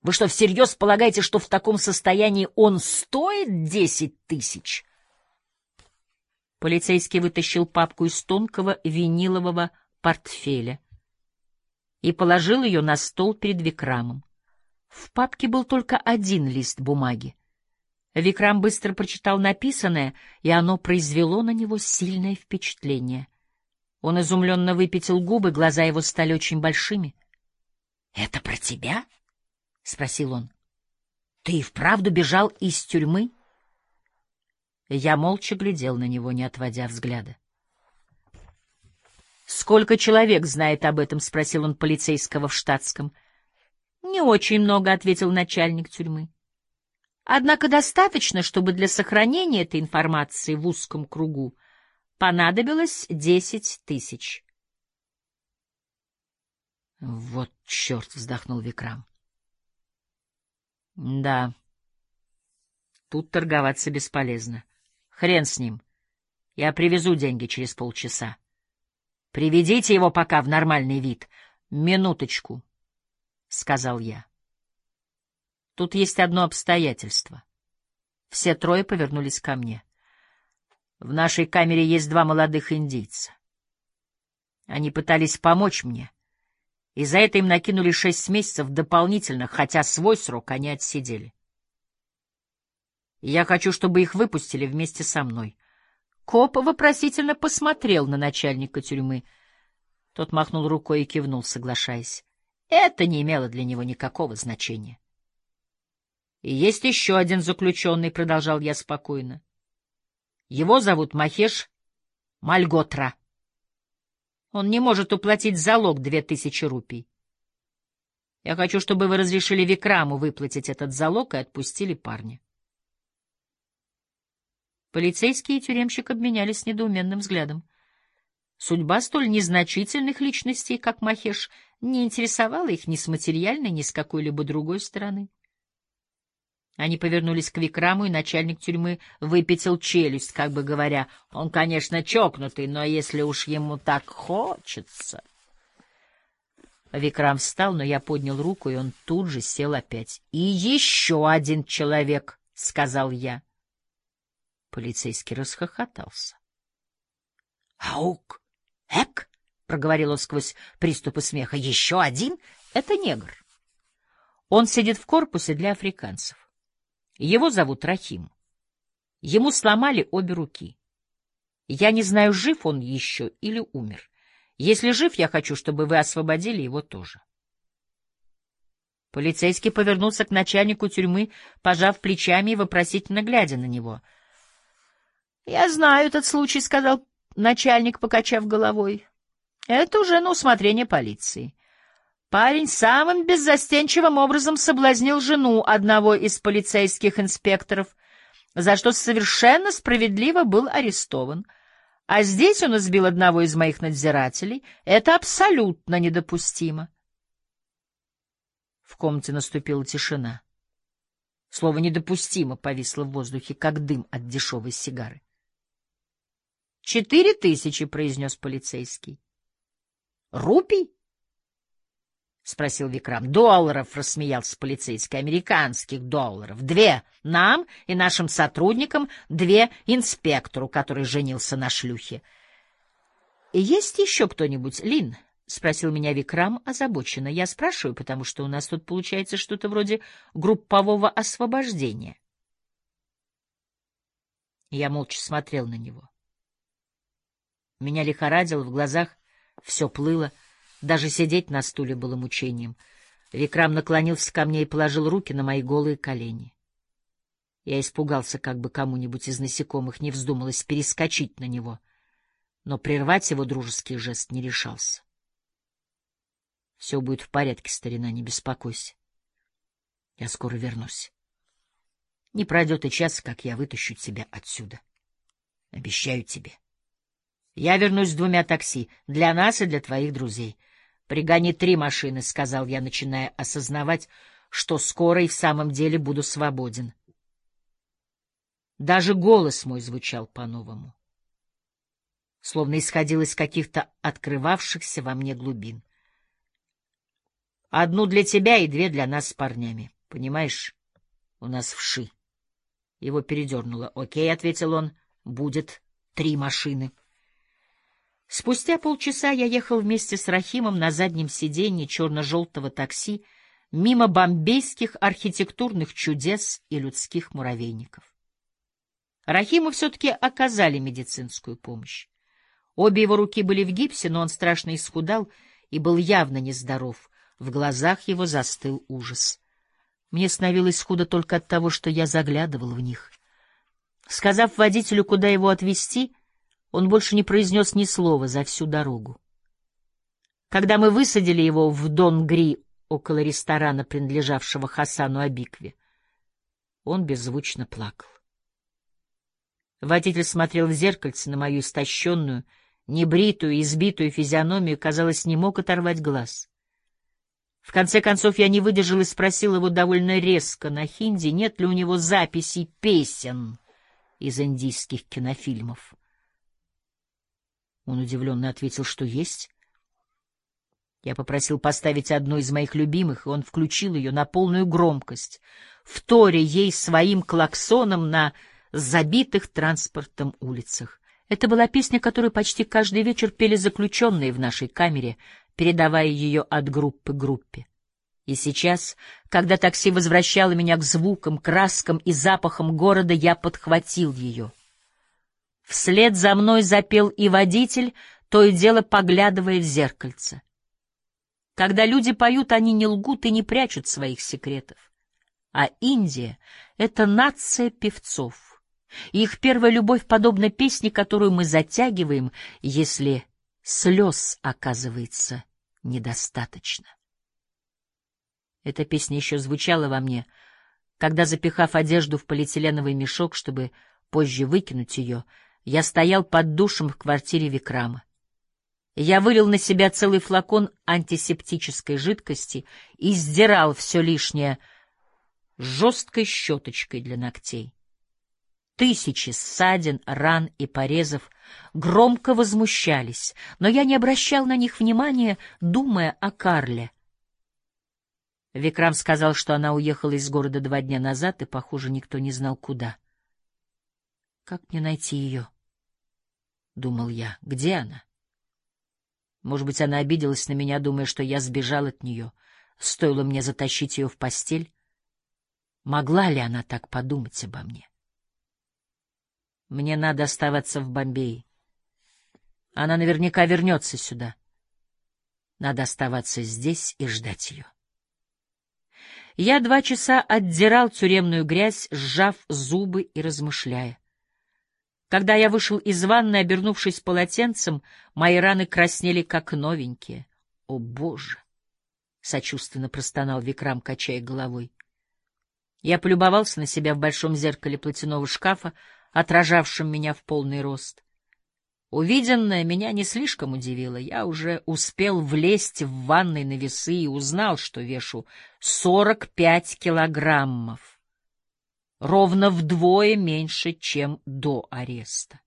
Вы что, всерьез полагаете, что в таком состоянии он стоит 10 тысяч? Полицейский вытащил папку из тонкого винилового портфеля и положил ее на стол перед Викрамом. В папке был только один лист бумаги. Викрам быстро прочитал написанное, и оно произвело на него сильное впечатление. Он изумленно выпятил губы, глаза его стали очень большими. — Это про тебя? — спросил он. — Ты и вправду бежал из тюрьмы? Я молча глядел на него, не отводя взгляда. — Сколько человек знает об этом? — спросил он полицейского в штатском. — Не очень много, — ответил начальник тюрьмы. — Однако достаточно, чтобы для сохранения этой информации в узком кругу понадобилось 10 тысяч. — Вот черт! — вздохнул Викрам. — Да, тут торговаться бесполезно. Хрен с ним. Я привезу деньги через полчаса. Приведите его пока в нормальный вид. Минуточку, — сказал я. Тут есть одно обстоятельство. Все трое повернулись ко мне. В нашей камере есть 2 молодых индейца. Они пытались помочь мне, и за это им накинули 6 месяцев дополнительно, хотя свой срок они отсидели. Я хочу, чтобы их выпустили вместе со мной. Коп вопросительно посмотрел на начальника тюрьмы. Тот махнул рукой и кивнул, соглашаясь. Это не имело для него никакого значения. И есть еще один заключенный, — продолжал я спокойно. Его зовут Махеш Мальготра. Он не может уплатить залог 2000 рупий. Я хочу, чтобы вы разрешили Викраму выплатить этот залог и отпустили парня. Полицейский и тюремщик обменялись недоуменным взглядом. Судьба столь незначительных личностей, как Махеш, не интересовала их ни с материальной, ни с какой-либо другой стороны. Они повернулись к Викраму, и начальник тюрьмы выпятил челюсть, как бы говоря, он, конечно, чокнутый, но если уж ему так хочется... Викрам встал, но я поднял руку, и он тут же сел опять. — И еще один человек, — сказал я. Полицейский расхохотался. — Аук! Эк! — проговорил он сквозь приступы смеха. — Еще один? Это негр. Он сидит в корпусе для африканцев. Его зовут Рахим. Ему сломали обе руки. Я не знаю, жив он еще или умер. Если жив, я хочу, чтобы вы освободили его тоже. Полицейский повернулся к начальнику тюрьмы, пожав плечами и вопросительно глядя на него. — Я знаю этот случай, — сказал начальник, покачав головой. — Это уже на усмотрение полиции. Парень самым беззастенчивым образом соблазнил жену одного из полицейских инспекторов, за что совершенно справедливо был арестован. А здесь он избил одного из моих надзирателей. Это абсолютно недопустимо. В комнате наступила тишина. Слово «недопустимо» повисло в воздухе, как дым от дешевой сигары. 4000, — произнес полицейский. — Рупий? — спросил Викрам. — Долларов, — рассмеялся полицейский, — американских долларов. 2 нам и нашим сотрудникам, 2 инспектору, который женился на шлюхе. — Есть еще кто-нибудь, Лин? — спросил меня Викрам озабоченно. Я спрашиваю, потому что у нас тут получается что-то вроде группового освобождения. Я молча смотрел на него. Меня лихорадило, в глазах все плыло. Даже сидеть на стуле было мучением. Викрам наклонился ко мне и положил руки на мои голые колени. Я испугался, как бы кому-нибудь из насекомых не вздумалось перескочить на него, но прервать его дружеский жест не решался. — Все будет в порядке, старина, не беспокойся. Я скоро вернусь. Не пройдет и часа, как я вытащу тебя отсюда. Обещаю тебе. Я вернусь с 2 такси, для нас и для твоих друзей. Пригони 3 машины, — сказал я, начиная осознавать, что скоро и в самом деле буду свободен. Даже голос мой звучал по-новому, словно исходил из каких-то открывавшихся во мне глубин. Одну для тебя и две для нас с парнями. Понимаешь, у нас вши. Его передернуло. «Окей», — ответил он, — «будет 3 машины». Спустя полчаса я ехал вместе с Рахимом на заднем сиденье черно-желтого такси мимо бомбейских архитектурных чудес и людских муравейников. Рахиму все-таки оказали медицинскую помощь. Обе его руки были в гипсе, но он страшно исхудал и был явно нездоров. В глазах его застыл ужас. Мне становилось худо только от того, что я заглядывал в них. Сказав водителю, куда его отвезти, он больше не произнес ни слова за всю дорогу. Когда мы высадили его в Донгри около ресторана, принадлежавшего Хасану Абикве, он беззвучно плакал. Водитель смотрел в зеркальце на мою истощенную, небритую, избитую физиономию, казалось, не мог оторвать глаз. В конце концов я не выдержал и спросил его довольно резко на хинди, нет ли у него записей песен из индийских кинофильмов. Он удивленно ответил, что есть. Я попросил поставить одну из моих любимых, и он включил ее на полную громкость, вторя ей своим клаксоном на забитых транспортом улицах. Это была песня, которую почти каждый вечер пели заключенные в нашей камере, передавая ее от группы к группе. И сейчас, когда такси возвращало меня к звукам, краскам и запахам города, я подхватил ее. Вслед за мной запел и водитель, то и дело поглядывая в зеркальце. Когда люди поют, они не лгут и не прячут своих секретов. А Индия — это нация певцов. И их первая любовь подобна песне, которую мы затягиваем, если слез оказывается недостаточно. Эта песня еще звучала во мне, когда, запихав одежду в полиэтиленовый мешок, чтобы позже выкинуть ее, я стоял под душем в квартире Викрама. Я вылил на себя целый флакон антисептической жидкости и сдирал все лишнее жесткой щеточкой для ногтей. Тысячи ссадин, ран и порезов громко возмущались, но я не обращал на них внимания, думая о Карле. Викрам сказал, что она уехала из города 2 дня назад, и, похоже, никто не знал, куда. «Как мне найти ее?» — думал я. «Где она?» Может быть, она обиделась на меня, думая, что я сбежал от нее. Стоило мне затащить ее в постель. Могла ли она так подумать обо мне? Мне надо оставаться в Бомбее. Она наверняка вернется сюда. Надо оставаться здесь и ждать ее. Я 2 часа отдирал тюремную грязь, сжав зубы и размышляя. Когда я вышел из ванной, обернувшись полотенцем, мои раны краснели, как новенькие. «О, Боже!» — сочувственно простонал Викрам, качая головой. Я полюбовался на себя в большом зеркале платяного шкафа, отражавшем меня в полный рост. Увиденное меня не слишком удивило. Я уже успел влезть в ванной на весы и узнал, что вешу 45 килограммов. Ровно вдвое меньше, чем до ареста.